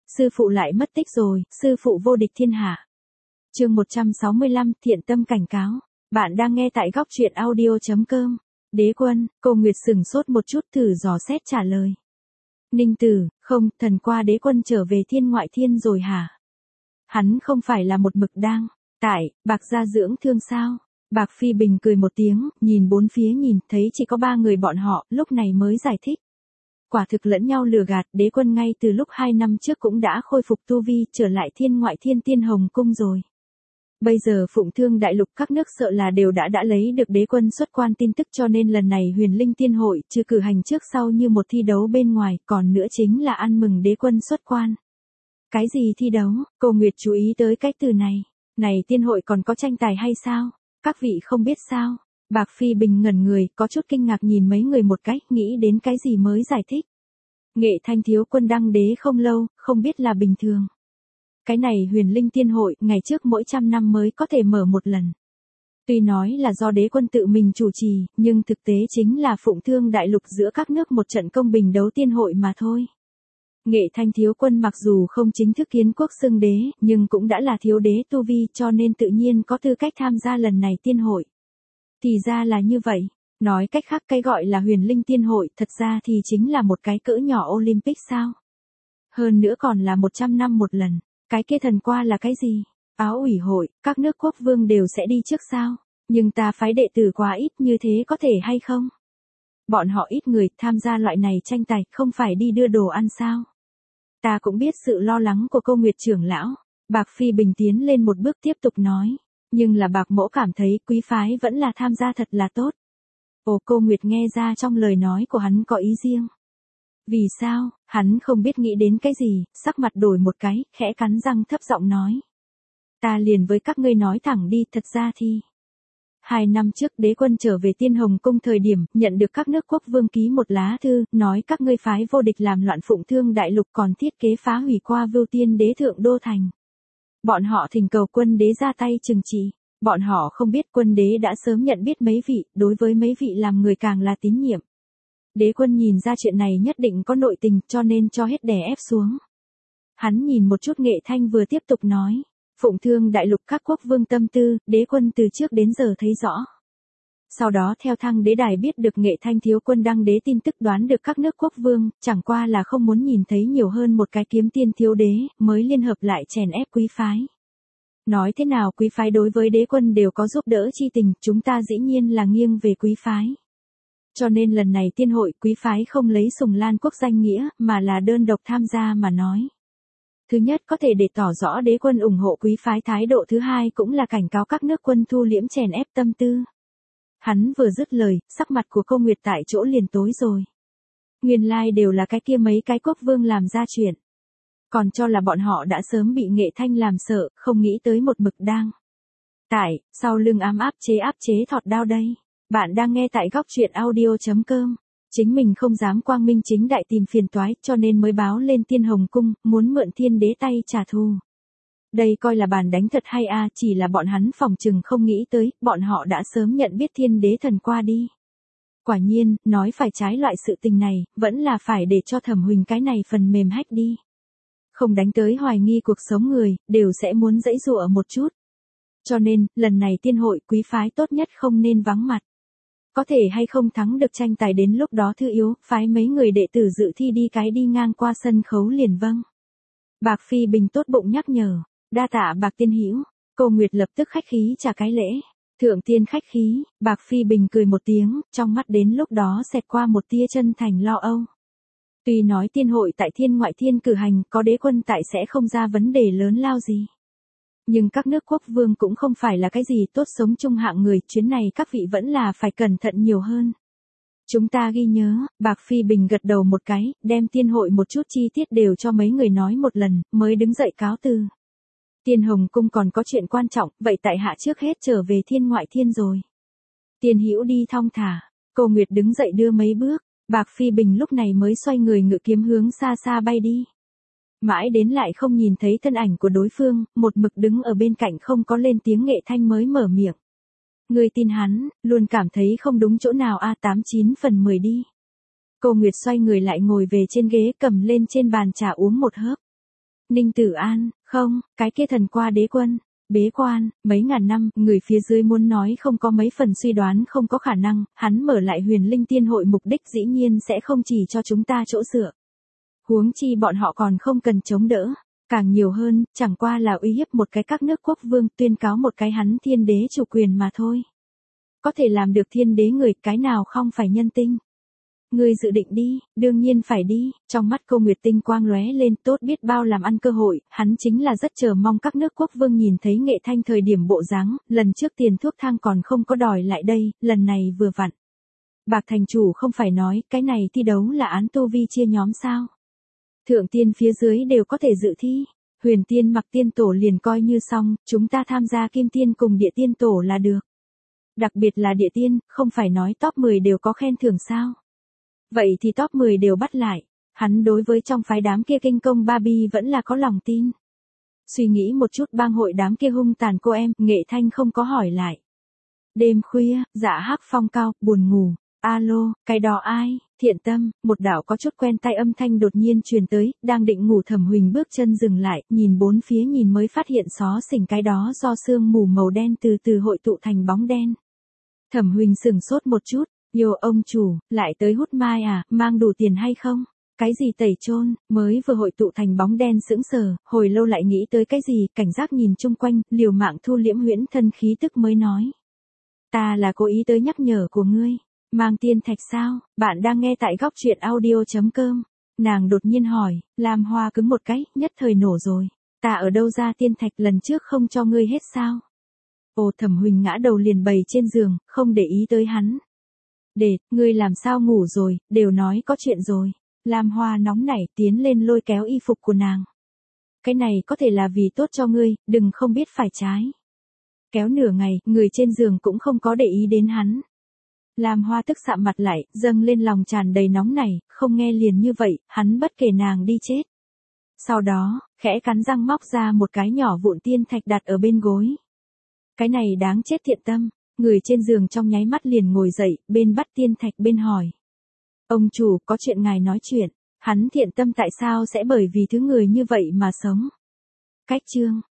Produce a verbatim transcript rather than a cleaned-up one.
sư phụ lại mất tích rồi, sư phụ vô địch thiên hạ. Chương một trăm sáu mươi lăm, thiện tâm cảnh cáo. Bạn đang nghe tại góc truyện audio chấm com. Đế quân, cô Nguyệt sửng sốt một chút thử dò xét trả lời. Ninh Tử, không, thần qua đế quân trở về thiên ngoại thiên rồi hả? Hắn không phải là một mực đang tại Bạc Gia dưỡng thương sao? Bạc Phi Bình cười một tiếng, nhìn bốn phía nhìn, thấy chỉ có ba người bọn họ, lúc này mới giải thích. Quả thực lẫn nhau lừa gạt, đế quân ngay từ lúc hai năm trước cũng đã khôi phục tu vi, trở lại thiên ngoại thiên Tiên Hồng Cung rồi. Bây giờ Phụng Thương Đại Lục các nước sợ là đều đã đã lấy được đế quân xuất quan tin tức, cho nên lần này Huyền Linh Tiên Hội chưa cử hành trước sau như một thi đấu bên ngoài, còn nữa chính là ăn mừng đế quân xuất quan. Cái gì thi đấu? Cô Nguyệt chú ý tới cách từ này. Này tiên hội còn có tranh tài hay sao? Các vị không biết sao? Bạc Phi Bình ngẩn người, có chút kinh ngạc nhìn mấy người một cách, nghĩ đến cái gì mới giải thích. Nghệ Thanh thiếu quân đăng đế không lâu, không biết là bình thường. Cái này Huyền Linh Tiên Hội, ngày trước mỗi trăm năm mới có thể mở một lần. Tuy nói là do đế quân tự mình chủ trì, nhưng thực tế chính là Phụng Thương Đại Lục giữa các nước một trận công bình đấu tiên hội mà thôi. Nghệ Thanh thiếu quân mặc dù không chính thức kiến quốc xưng đế, nhưng cũng đã là thiếu đế tu vi, cho nên tự nhiên có tư cách tham gia lần này tiên hội. Thì ra là như vậy, nói cách khác cái gọi là Huyền Linh Tiên Hội thật ra thì chính là một cái cỡ nhỏ Olympic sao. Hơn nữa còn là một trăm năm một lần, cái kia thần qua là cái gì? Áo ủy hội, các nước quốc vương đều sẽ đi trước sao? Nhưng ta phái đệ tử quá ít, như thế có thể hay không? Bọn họ ít người tham gia loại này tranh tài, không phải đi đưa đồ ăn sao? Ta cũng biết sự lo lắng của cô Nguyệt trưởng lão. Bạc Phi Bình tiến lên một bước tiếp tục nói. Nhưng là Bạc mỗ cảm thấy quý phái vẫn là tham gia thật là tốt. Ồ, cô Nguyệt nghe ra trong lời nói của hắn có ý riêng. Vì sao? Hắn không biết nghĩ đến cái gì, sắc mặt đổi một cái, khẽ cắn răng thấp giọng nói. Ta liền với các ngươi nói thẳng đi, thật ra thì... Hai năm trước đế quân trở về Tiên Hồng Cung thời điểm, nhận được các nước quốc vương ký một lá thư, nói các ngươi phái vô địch làm loạn Phụng Thương Đại Lục, còn thiết kế phá hủy qua Vưu Tiên đế thượng đô thành. Bọn họ thỉnh cầu quân đế ra tay trừng trị. Bọn họ không biết quân đế đã sớm nhận biết mấy vị, đối với mấy vị làm người càng là tín nhiệm. Đế quân nhìn ra chuyện này nhất định có nội tình, cho nên cho hết đè ép xuống. Hắn nhìn một chút Nghệ Thanh vừa tiếp tục nói. Phụng Thương Đại Lục các quốc vương tâm tư, đế quân từ trước đến giờ thấy rõ. Sau đó theo thăng đế đài biết được Nghệ Thanh thiếu quân đăng đế tin tức, đoán được các nước quốc vương, chẳng qua là không muốn nhìn thấy nhiều hơn một cái kiếm tiên thiếu đế, mới liên hợp lại chèn ép quý phái. Nói thế nào quý phái đối với đế quân đều có giúp đỡ chi tình, chúng ta dĩ nhiên là nghiêng về quý phái. Cho nên lần này tiên hội quý phái không lấy Sùng Lan quốc danh nghĩa, mà là đơn độc tham gia mà nói. Thứ nhất có thể để tỏ rõ đế quân ủng hộ quý phái thái độ, thứ hai cũng là cảnh cáo các nước quân thu liễm chèn ép tâm tư. Hắn vừa dứt lời, sắc mặt của cô Nguyệt tại chỗ liền tối rồi. Nguyên lai đều là cái kia mấy cái quốc vương làm ra chuyện. Còn cho là bọn họ đã sớm bị Nghệ Thanh làm sợ, không nghĩ tới một mực đang. Tại, sau lưng ám áp chế áp chế thọt đao đây. Bạn đang nghe tại góc truyện audio chấm com. Chính mình không dám quang minh chính đại tìm phiền toái, cho nên mới báo lên Tiên Hồng Cung, muốn mượn thiên đế tay trả thù. Đây coi là bàn đánh thật hay a, chỉ là bọn hắn phòng chừng không nghĩ tới, bọn họ đã sớm nhận biết thiên đế thần qua đi. Quả nhiên, nói phải trái loại sự tình này, vẫn là phải để cho Thẩm Huỳnh cái này phần mềm hách đi. Không đánh tới hoài nghi cuộc sống người, đều sẽ muốn dãy dụa một chút. Cho nên, lần này tiên hội quý phái tốt nhất không nên vắng mặt. Có thể hay không thắng được tranh tài đến lúc đó thư yếu, phái mấy người đệ tử dự thi đi cái đi ngang qua sân khấu liền vâng. Bạc Phi Bình tốt bụng nhắc nhở, đa tạ Bạc tiên hữu. Cô Nguyệt lập tức khách khí trả cái lễ. Thượng tiên khách khí, Bạc Phi Bình cười một tiếng, trong mắt đến lúc đó xẹt qua một tia chân thành lo âu. Tuy nói tiên hội tại thiên ngoại thiên cử hành, có đế quân tại sẽ không ra vấn đề lớn lao gì. Nhưng các nước quốc vương cũng không phải là cái gì tốt sống chung hạng người, chuyến này các vị vẫn là phải cẩn thận nhiều hơn. Chúng ta ghi nhớ, Bạc Phi Bình gật đầu một cái, đem tiên hội một chút chi tiết đều cho mấy người nói một lần, mới đứng dậy cáo từ. Tiên Hồng Cung còn có chuyện quan trọng, vậy tại hạ trước hết trở về thiên ngoại thiên rồi. Tiên hữu đi thong thả, cô Nguyệt đứng dậy đưa mấy bước, Bạc Phi Bình lúc này mới xoay người ngự kiếm hướng xa xa bay đi. Mãi đến lại không nhìn thấy thân ảnh của đối phương, một mực đứng ở bên cạnh không có lên tiếng Nghệ Thanh mới mở miệng. Người tin hắn, luôn cảm thấy không đúng chỗ nào a tám chín phần mười đi. Cô Nguyệt xoay người lại ngồi về trên ghế, cầm lên trên bàn trà uống một hớp. Ninh Tử An, không, cái kia thần qua đế quân. Bế quan, mấy ngàn năm, người phía dưới muốn nói không có mấy phần suy đoán không có khả năng, hắn mở lại huyền linh tiên hội mục đích dĩ nhiên sẽ không chỉ cho chúng ta chỗ dựa. Huống chi bọn họ còn không cần chống đỡ, càng nhiều hơn, chẳng qua là uy hiếp một cái các nước quốc vương tuyên cáo một cái hắn thiên đế chủ quyền mà thôi. Có thể làm được thiên đế người, cái nào không phải nhân tinh. Ngươi dự định đi, đương nhiên phải đi, trong mắt Cô Nguyệt tinh quang lóe lên, tốt biết bao làm ăn cơ hội, hắn chính là rất chờ mong các nước quốc vương nhìn thấy Nghệ Thanh thời điểm bộ dáng, lần trước tiền thuốc thang còn không có đòi lại đây, lần này vừa vặn. Bạc thành chủ không phải nói, cái này thi đấu là án tu vi chia nhóm sao? Thượng tiên phía dưới đều có thể dự thi, huyền tiên mặc tiên tổ liền coi như xong, chúng ta tham gia kim tiên cùng địa tiên tổ là được. Đặc biệt là địa tiên, không phải nói top mười đều có khen thưởng sao? Vậy thì top mười đều bắt lại, hắn đối với trong phái đám kia kinh công Barbie vẫn là có lòng tin. Suy nghĩ một chút bang hội đám kia hung tàn cô em, Nghệ Thanh không có hỏi lại. Đêm khuya, Dạ Hắc phong cao, buồn ngủ, alo, cái đó ai, Thiện Tâm, một đạo có chút quen tai âm thanh đột nhiên truyền tới, đang định ngủ Thẩm Huỳnh bước chân dừng lại, nhìn bốn phía nhìn mới phát hiện xó xỉnh cái đó do sương mù màu đen từ từ hội tụ thành bóng đen. Thẩm Huỳnh sừng sốt một chút. Yo ông chủ, lại tới hút mai à, mang đủ tiền hay không? Cái gì tẩy trôn, mới vừa hội tụ thành bóng đen sững sờ, hồi lâu lại nghĩ tới cái gì, cảnh giác nhìn chung quanh, liều mạng thu liễm huyễn thân khí tức mới nói. Ta là cố ý tới nhắc nhở của ngươi, mang tiên thạch sao, bạn đang nghe tại góc truyện audio.com. Nàng đột nhiên hỏi, làm hoa cứng một cái, nhất thời nổ rồi. Ta ở đâu ra tiên thạch lần trước không cho ngươi hết sao? Ồ Thẩm Huỳnh ngã đầu liền bày trên giường, không để ý tới hắn. Để, ngươi làm sao ngủ rồi, đều nói có chuyện rồi. Lam Hoa nóng nảy tiến lên lôi kéo y phục của nàng. Cái này có thể là vì tốt cho ngươi, đừng không biết phải trái. Kéo nửa ngày, người trên giường cũng không có để ý đến hắn. Lam Hoa tức sạm mặt lại, dâng lên lòng tràn đầy nóng nảy, không nghe liền như vậy, hắn bất kể nàng đi chết. Sau đó, khẽ cắn răng móc ra một cái nhỏ vụn tiên thạch đặt ở bên gối. Cái này đáng chết Thiện Tâm. Người trên giường trong nháy mắt liền ngồi dậy, bên bắt tiên thạch bên hỏi. Ông chủ, có chuyện ngài nói chuyện, hắn Thiện Tâm tại sao sẽ bởi vì thứ người như vậy mà sống? Cách chương,